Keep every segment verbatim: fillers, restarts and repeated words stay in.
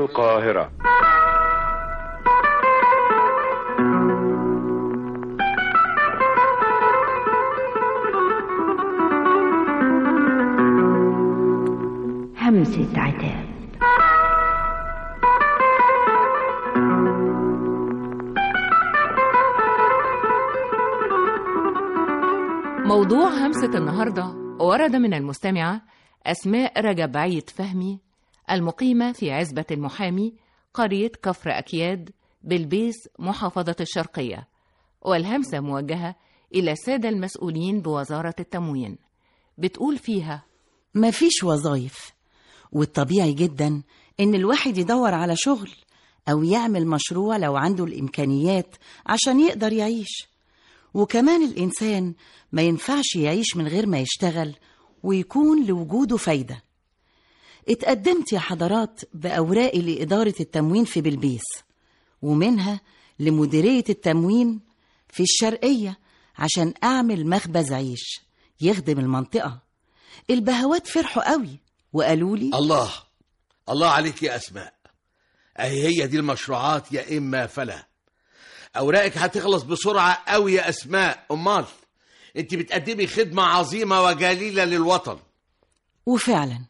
القاهرة. همسة عتاب. موضوع همسة النهاردة ورد من المستمعة أسماء رجب عيد فهمي، المقيمة في عزبة المحامي، قرية كفر أكياد بالبيس، محافظة الشرقية، والهمسة موجهة إلى السادة المسؤولين بوزارة التموين. بتقول فيها: مفيش وظايف، والطبيعي جدا إن الواحد يدور على شغل أو يعمل مشروع لو عنده الإمكانيات عشان يقدر يعيش. وكمان الإنسان ما ينفعش يعيش من غير ما يشتغل ويكون لوجوده فايدة. اتقدمت يا حضرات بأوراقي لإدارة التموين في بلبيس، ومنها لمديرية التموين في الشرقية عشان أعمل مخبز عيش يخدم المنطقة. البهوات فرحوا قوي وقالوا لي: الله الله عليك يا أسماء، أهي هي دي المشروعات يا إما فلا. أوراقك هتخلص بسرعة قوي يا أسماء، أمال أنت بتقدمي خدمة عظيمة وجليلة للوطن. وفعلا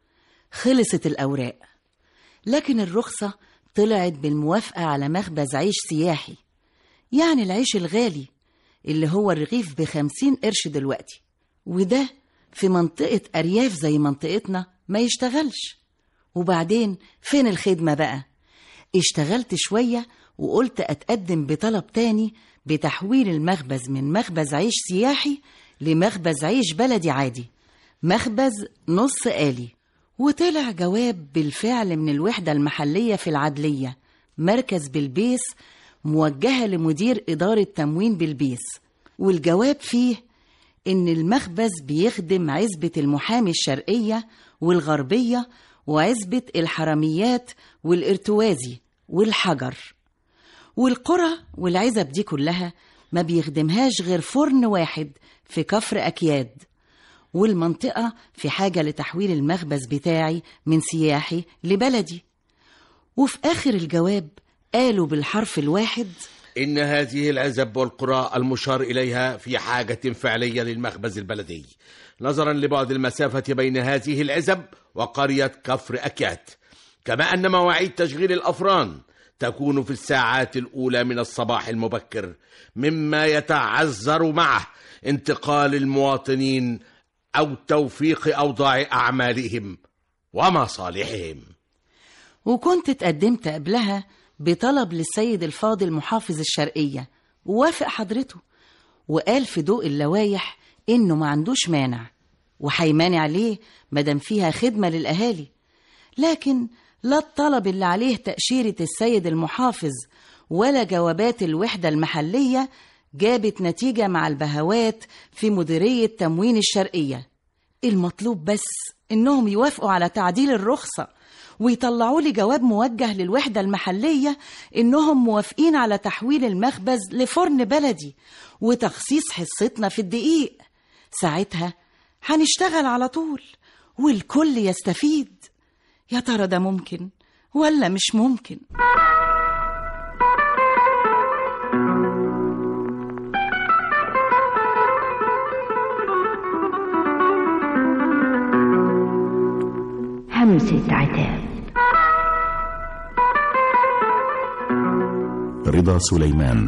خلصت الأوراق، لكن الرخصة طلعت بالموافقة على مخبز عيش سياحي، يعني العيش الغالي اللي هو الرغيف بخمسين قرش دلوقتي، وده في منطقة أرياف زي منطقتنا ما يشتغلش. وبعدين فين الخدمة بقى؟ اشتغلت شوية وقلت أتقدم بطلب تاني بتحويل المخبز من مخبز عيش سياحي لمخبز عيش بلدي عادي، مخبز نص آلي. وطلع جواب بالفعل من الوحدة المحلية في العدلية، مركز بلبيس، موجهة لمدير إدارة تموين بلبيس. والجواب فيه إن المخبز بيخدم عزبة المحامي الشرقية والغربية وعزبة الحرميات والإرتوازي والحجر، والقرى والعزب دي كلها ما بيخدمهاش غير فرن واحد في كفر أكياد. والمنطقة في حاجة لتحويل المخبز بتاعي من سياحي لبلدي. وفي آخر الجواب قالوا بالحرف الواحد: إن هذه العزب والقرى المشار إليها في حاجة فعلية للمخبز البلدي، نظرا لبعد المسافة بين هذه العزب وقرية كفر أكياد، كما أن مواعيد تشغيل الأفران تكون في الساعات الأولى من الصباح المبكر، مما يتعذر معه انتقال المواطنين أو توفيق أوضاع أعمالهم ومصالحهم. وكنت اتقدمت قبلها بطلب للسيد الفاضل محافظ الشرقية، ووافق حضرته وقال في ضوء اللوايح إنه ما عندوش مانع وحيمانع عليه مدام فيها خدمة للأهالي. لكن لا الطلب اللي عليه تأشيرة السيد المحافظ ولا جوابات الوحدة المحلية جابت نتيجة مع البهوات في مديرية تموين الشرقية. المطلوب بس إنهم يوافقوا على تعديل الرخصة ويطلعوا لي جواب موجه للوحدة المحلية إنهم موافقين على تحويل المخبز لفرن بلدي وتخصيص حصتنا في الدقيق. ساعتها هنشتغل على طول والكل يستفيد. يا ترى ده ممكن ولا مش ممكن؟ همسة عتاب. رضا سليمان.